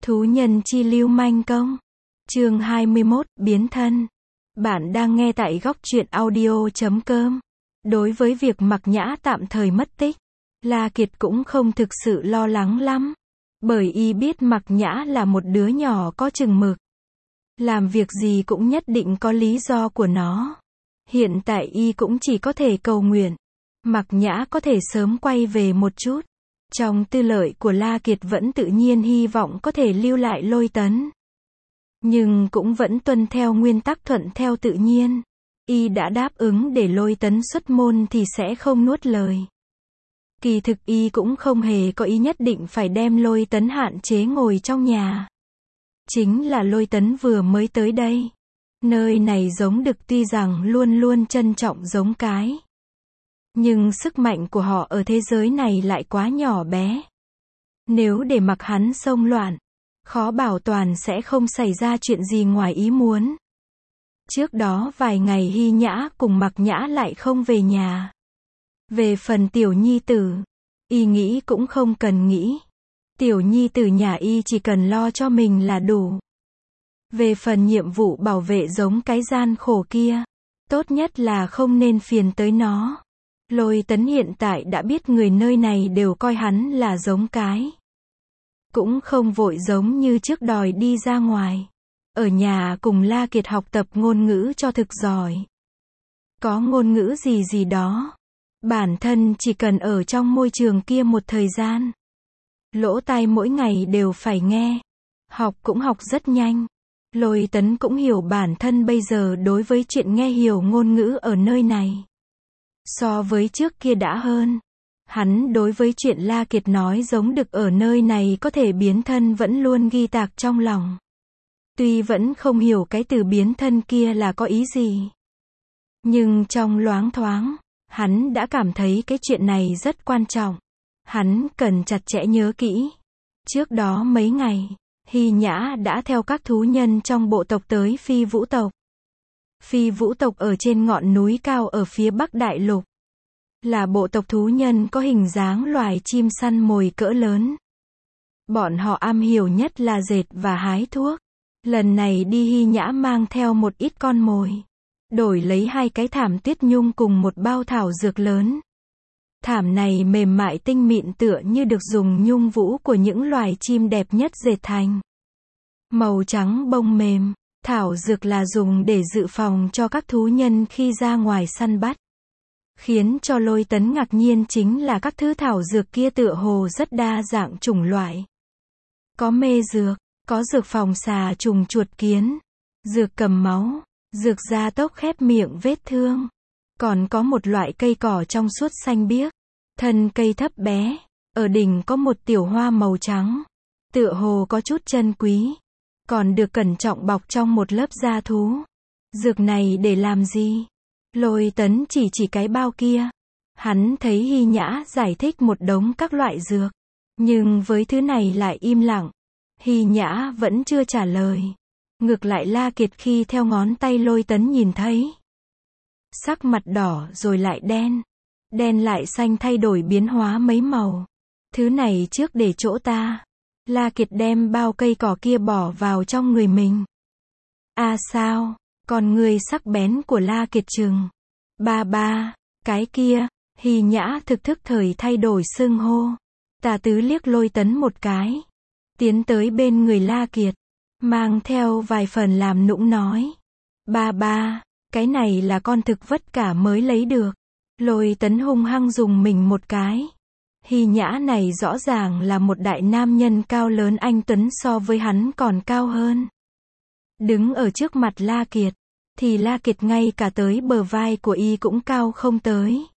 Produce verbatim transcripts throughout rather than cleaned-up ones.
Thú nhân chi lưu manh công. Chương hai mươi mốt, biến thân. Bạn đang nghe tại góc truyện audio chấm com. Đối với việc Mạc Nhã tạm thời mất tích, La Kiệt cũng không thực sự lo lắng lắm. Bởi y biết Mạc Nhã là một đứa nhỏ có chừng mực. Làm việc gì cũng nhất định có lý do của nó. Hiện tại y cũng chỉ có thể cầu nguyện Mạc Nhã có thể sớm quay về một chút. Trong tư lợi của La Kiệt vẫn tự nhiên hy vọng có thể lưu lại Lôi Tấn. Nhưng cũng vẫn tuân theo nguyên tắc thuận theo tự nhiên. Y đã đáp ứng để Lôi Tấn xuất môn thì sẽ không nuốt lời. Kỳ thực y cũng không hề có ý nhất định phải đem Lôi Tấn hạn chế ngồi trong nhà. Chính là Lôi Tấn vừa mới tới đây. Nơi này giống đực tuy rằng luôn luôn trân trọng giống cái. Nhưng sức mạnh của họ ở thế giới này lại quá nhỏ bé. Nếu để mặc hắn xông loạn, khó bảo toàn sẽ không xảy ra chuyện gì ngoài ý muốn. Trước đó vài ngày Hy Nhã cùng Mạc Nhã lại không về nhà. Về phần tiểu nhi tử, y nghĩ cũng không cần nghĩ. Tiểu nhi tử nhà y chỉ cần lo cho mình là đủ. Về phần nhiệm vụ bảo vệ giống cái gian khổ kia, tốt nhất là không nên phiền tới nó. Lôi Tấn hiện tại đã biết người nơi này đều coi hắn là giống cái. Cũng không vội giống như trước đòi đi ra ngoài. Ở nhà cùng La Kiệt học tập ngôn ngữ cho thực giỏi. Có ngôn ngữ gì gì đó. Bản thân chỉ cần ở trong môi trường kia một thời gian. Lỗ tai mỗi ngày đều phải nghe. Học cũng học rất nhanh. Lôi Tấn cũng hiểu bản thân bây giờ đối với chuyện nghe hiểu ngôn ngữ ở nơi này. So với trước kia đã hơn. Hắn đối với chuyện La Kiệt nói giống đực ở nơi này có thể biến thân vẫn luôn ghi tạc trong lòng. Tuy vẫn không hiểu cái từ biến thân kia là có ý gì. Nhưng trong loáng thoáng, hắn đã cảm thấy cái chuyện này rất quan trọng. Hắn cần chặt chẽ nhớ kỹ. Trước đó mấy ngày, Hy Nhã đã theo các thú nhân trong bộ tộc tới Phi Vũ tộc. Phi Vũ tộc ở trên ngọn núi cao ở phía Bắc Đại Lục. Là bộ tộc thú nhân có hình dáng loài chim săn mồi cỡ lớn. Bọn họ am hiểu nhất là dệt và hái thuốc. Lần này đi Hy Nhã mang theo một ít con mồi. Đổi lấy hai cái thảm tuyết nhung cùng một bao thảo dược lớn. Thảm này mềm mại tinh mịn tựa như được dùng nhung vũ của những loài chim đẹp nhất dệt thành. Màu trắng bông mềm. Thảo dược là dùng để dự phòng cho các thú nhân khi ra ngoài săn bắt. Khiến cho Lôi Tấn ngạc nhiên chính là các thứ thảo dược kia tựa hồ rất đa dạng chủng loại. Có mê dược, có dược phòng xà trùng chuột kiến, dược cầm máu, dược gia tốc khép miệng vết thương. Còn có một loại cây cỏ trong suốt xanh biếc, thân cây thấp bé, ở đỉnh có một tiểu hoa màu trắng, tựa hồ có chút chân quý. Còn được cẩn trọng bọc trong một lớp da thú. Dược này để làm gì? Lôi Tấn chỉ chỉ cái bao kia. Hắn thấy Hy Nhã giải thích một đống các loại dược. Nhưng với thứ này lại im lặng. Hy Nhã vẫn chưa trả lời. Ngược lại La Kiệt khi theo ngón tay Lôi Tấn nhìn thấy. Sắc mặt đỏ rồi lại đen. Đen lại xanh thay đổi biến hóa mấy màu. Thứ này trước để chỗ ta. La Kiệt đem bao cây cỏ kia bỏ vào trong người mình. À sao? Con người sắc bén của La Kiệt trừng. Ba ba, cái kia. Hy Nhã thực thức thời thay đổi xưng hô. Tà tứ liếc Lôi Tấn một cái. Tiến tới bên người La Kiệt. Mang theo vài phần làm nũng nói. Ba ba, cái này là con thực vất cả mới lấy được. Lôi Tấn hung hăng dùng mình một cái. Hy Nhã này rõ ràng là một đại nam nhân cao lớn anh tuấn so với hắn còn cao hơn. Đứng ở trước mặt La Kiệt, thì La Kiệt ngay cả tới bờ vai của y cũng cao không tới.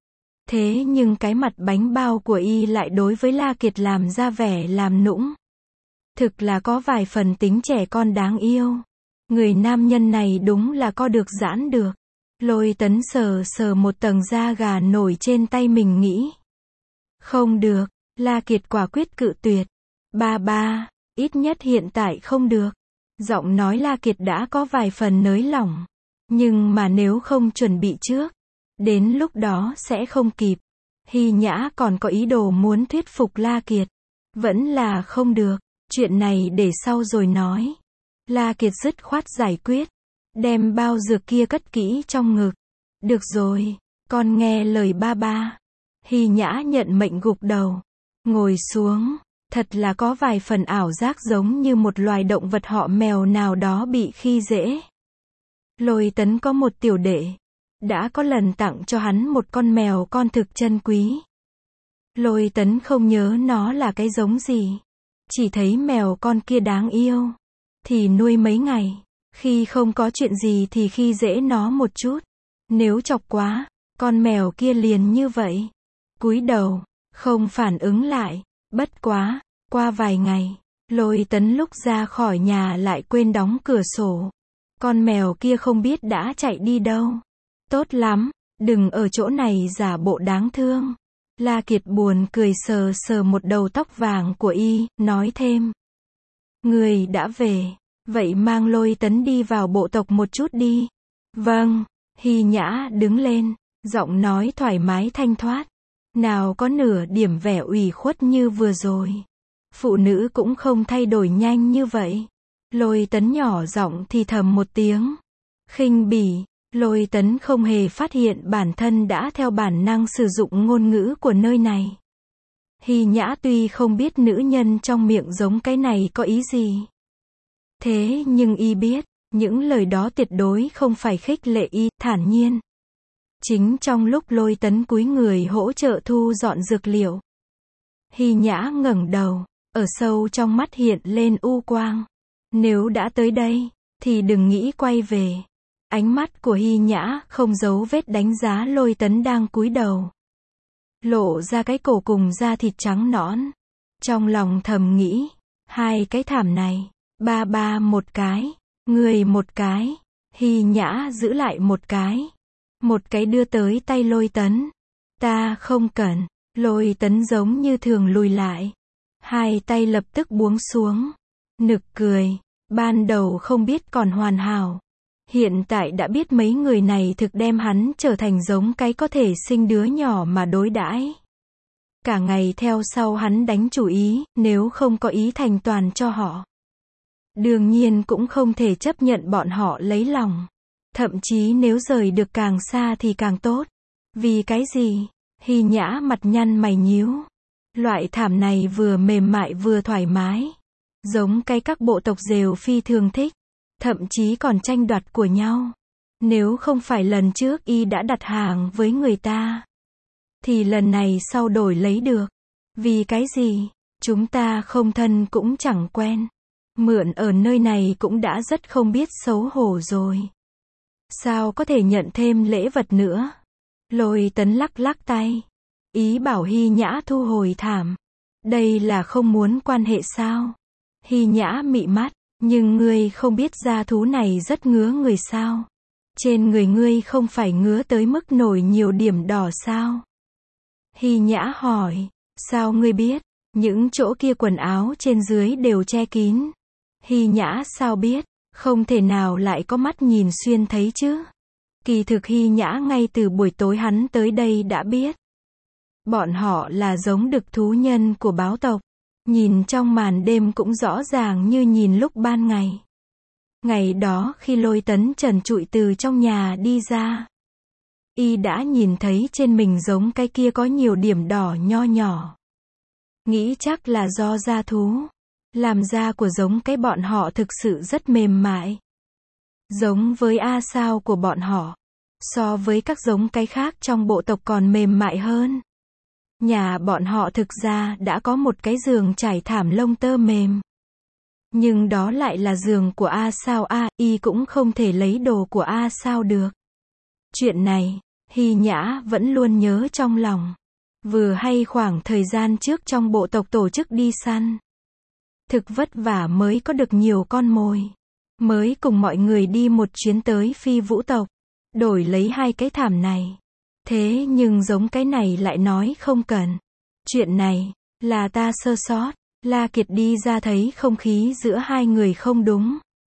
Thế nhưng cái mặt bánh bao của y lại đối với La Kiệt làm ra vẻ làm nũng. Thực là có vài phần tính trẻ con đáng yêu. Người nam nhân này đúng là co được giãn được. Lôi Tấn sờ sờ một tầng da gà nổi trên tay mình nghĩ. Không được, La Kiệt quả quyết cự tuyệt. Ba ba, ít nhất hiện tại không được. Giọng nói La Kiệt đã có vài phần nới lỏng. Nhưng mà nếu không chuẩn bị trước, đến lúc đó sẽ không kịp. Hy Nhã còn có ý đồ muốn thuyết phục La Kiệt. Vẫn là không được. chuyện này để sau rồi nói. La Kiệt dứt khoát giải quyết, đem bao dược kia cất kỹ trong ngực. Được rồi, con nghe lời ba ba. Hy Nhã nhận mệnh gục đầu, ngồi xuống, thật là có vài phần ảo giác giống như một loài động vật họ mèo nào đó bị khi dễ. Lôi Tấn có một tiểu đệ, đã có lần tặng cho hắn một con mèo con thực chân quý. Lôi Tấn không nhớ nó là cái giống gì, chỉ thấy mèo con kia đáng yêu, thì nuôi mấy ngày, khi không có chuyện gì thì khi dễ nó một chút, nếu chọc quá, con mèo kia liền như vậy, cúi đầu, không phản ứng lại. Bất quá, qua vài ngày, Lôi Tấn lúc ra khỏi nhà lại quên đóng cửa sổ. Con mèo kia không biết đã chạy đi đâu. Tốt lắm, đừng ở chỗ này giả bộ đáng thương. La Kiệt buồn cười sờ sờ một đầu tóc vàng của y, nói thêm. Người đã về, vậy mang Lôi Tấn đi vào bộ tộc một chút đi. Vâng, Hy Nhã đứng lên, giọng nói thoải mái thanh thoát. Nào có nửa điểm vẻ ủy khuất như vừa rồi. Phụ nữ cũng không thay đổi nhanh như vậy. Lôi Tấn nhỏ giọng thì thầm một tiếng. Khinh bỉ, Lôi Tấn không hề phát hiện bản thân đã theo bản năng sử dụng ngôn ngữ của nơi này. Hy Nhã tuy không biết nữ nhân trong miệng giống cái này có ý gì. Thế nhưng y biết, những lời đó tuyệt đối không phải khích lệ y, thản nhiên. Chính trong lúc Lôi Tấn cúi người hỗ trợ thu dọn dược liệu, Hy Nhã ngẩng đầu, ở sâu trong mắt hiện lên u quang. Nếu đã tới đây, thì đừng nghĩ quay về. Ánh mắt của Hy Nhã không giấu vết đánh giá Lôi Tấn đang cúi đầu, lộ ra cái cổ cùng da thịt trắng nõn. Trong lòng thầm nghĩ, hai cái thảm này, ba ba một cái, người một cái, Hy Nhã giữ lại một cái. Một cái đưa tới tay Lôi Tấn. Ta không cần. Lôi Tấn giống như thường lùi lại. Hai tay lập tức buông xuống. Nực cười. Ban đầu không biết còn hoàn hảo. Hiện tại đã biết mấy người này thực đem hắn trở thành giống cái có thể sinh đứa nhỏ mà đối đãi. Cả ngày theo sau hắn đánh chủ ý, nếu không có ý thành toàn cho họ. Đương nhiên cũng không thể chấp nhận bọn họ lấy lòng. Thậm chí nếu rời được càng xa thì càng tốt. Vì cái gì? Hy Nhã mặt nhăn mày nhíu. Loại thảm này vừa mềm mại vừa thoải mái. Giống cái các bộ tộc rều phi thường thích. Thậm chí còn tranh đoạt của nhau. Nếu không phải lần trước y đã đặt hàng với người ta, thì lần này sau đổi lấy được. Vì cái gì? Chúng ta không thân cũng chẳng quen. Mượn ở nơi này cũng đã rất không biết xấu hổ rồi. Sao có thể nhận thêm lễ vật nữa? Lôi Tấn lắc lắc tay. Ý bảo Hy Nhã thu hồi thảm. Đây là không muốn quan hệ sao? Hy Nhã mị mắt. Nhưng ngươi không biết da thú này rất ngứa người sao? Trên người ngươi không phải ngứa tới mức nổi nhiều điểm đỏ sao? Hy Nhã hỏi. Sao ngươi biết? Những chỗ kia quần áo trên dưới đều che kín. Hy Nhã sao biết? Không thể nào lại có mắt nhìn xuyên thấy chứ. Kỳ thực Hy Nhã ngay từ buổi tối hắn tới đây đã biết. Bọn họ là giống đực thú nhân của báo tộc. Nhìn trong màn đêm cũng rõ ràng như nhìn lúc ban ngày. Ngày đó khi Lôi Tấn trần trụi từ trong nhà đi ra, y đã nhìn thấy trên mình giống cái kia có nhiều điểm đỏ nho nhỏ. Nghĩ chắc là do da thú. Làm da của giống cái bọn họ thực sự rất mềm mại. Giống với A sao của bọn họ. So với các giống cái khác trong bộ tộc còn mềm mại hơn. Nhà bọn họ thực ra đã có một cái giường trải thảm lông tơ mềm. Nhưng đó lại là giường của A sao A, y cũng không thể lấy đồ của A sao được. Chuyện này, Hy Nhã vẫn luôn nhớ trong lòng. Vừa hay khoảng thời gian trước trong bộ tộc tổ chức đi săn. Thực vất vả mới có được nhiều con mồi. Mới cùng mọi người đi một chuyến tới Phi Vũ tộc. Đổi lấy hai cái thảm này. Thế nhưng giống cái này lại nói không cần. Chuyện này, là ta sơ sót. La Kiệt đi ra thấy không khí giữa hai người không đúng.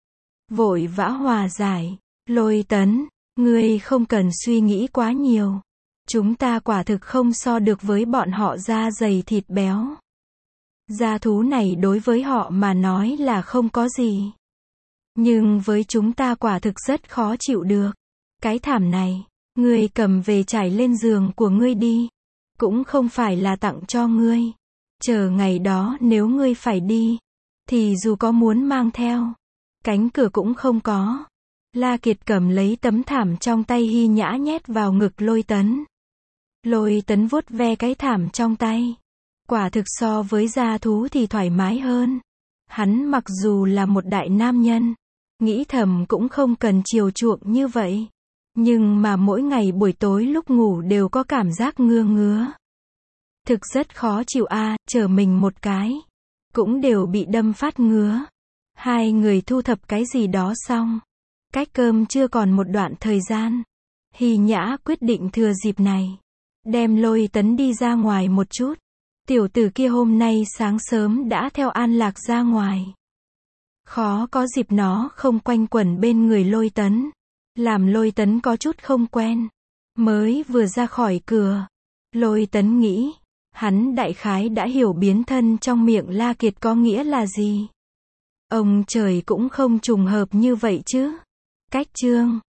Vội vã hòa giải. Lôi Tấn, ngươi không cần suy nghĩ quá nhiều. Chúng ta quả thực không so được với bọn họ da dày thịt béo. Gia thú này đối với họ mà nói là không có gì. Nhưng với chúng ta quả thực rất khó chịu được. Cái thảm này, ngươi cầm về trải lên giường của ngươi đi. Cũng không phải là tặng cho ngươi. Chờ ngày đó nếu ngươi phải đi, thì dù có muốn mang theo, cánh cửa cũng không có. La Kiệt cầm lấy tấm thảm trong tay Hy Nhã nhét vào ngực Lôi Tấn. Lôi Tấn vuốt ve cái thảm trong tay. Quả thực so với gia thú thì thoải mái hơn. Hắn mặc dù là một đại nam nhân, nghĩ thầm cũng không cần chiều chuộng như vậy. Nhưng mà mỗi ngày buổi tối lúc ngủ đều có cảm giác ngứa ngứa. Thực rất khó chịu a, à, chờ mình một cái. Cũng đều bị đâm phát ngứa. Hai người thu thập cái gì đó xong. Cách cơm chưa còn một đoạn thời gian. Hy Nhã quyết định thừa dịp này. Đem Lôi Tấn đi ra ngoài một chút. Tiểu tử kia hôm nay sáng sớm đã theo An Lạc ra ngoài. Khó có dịp nó không quanh quẩn bên người Lôi Tấn. Làm Lôi Tấn có chút không quen. Mới vừa ra khỏi cửa. Lôi Tấn nghĩ. Hắn đại khái đã hiểu biến thân trong miệng La Kiệt có nghĩa là gì. Ông trời cũng không trùng hợp như vậy chứ. Cách chương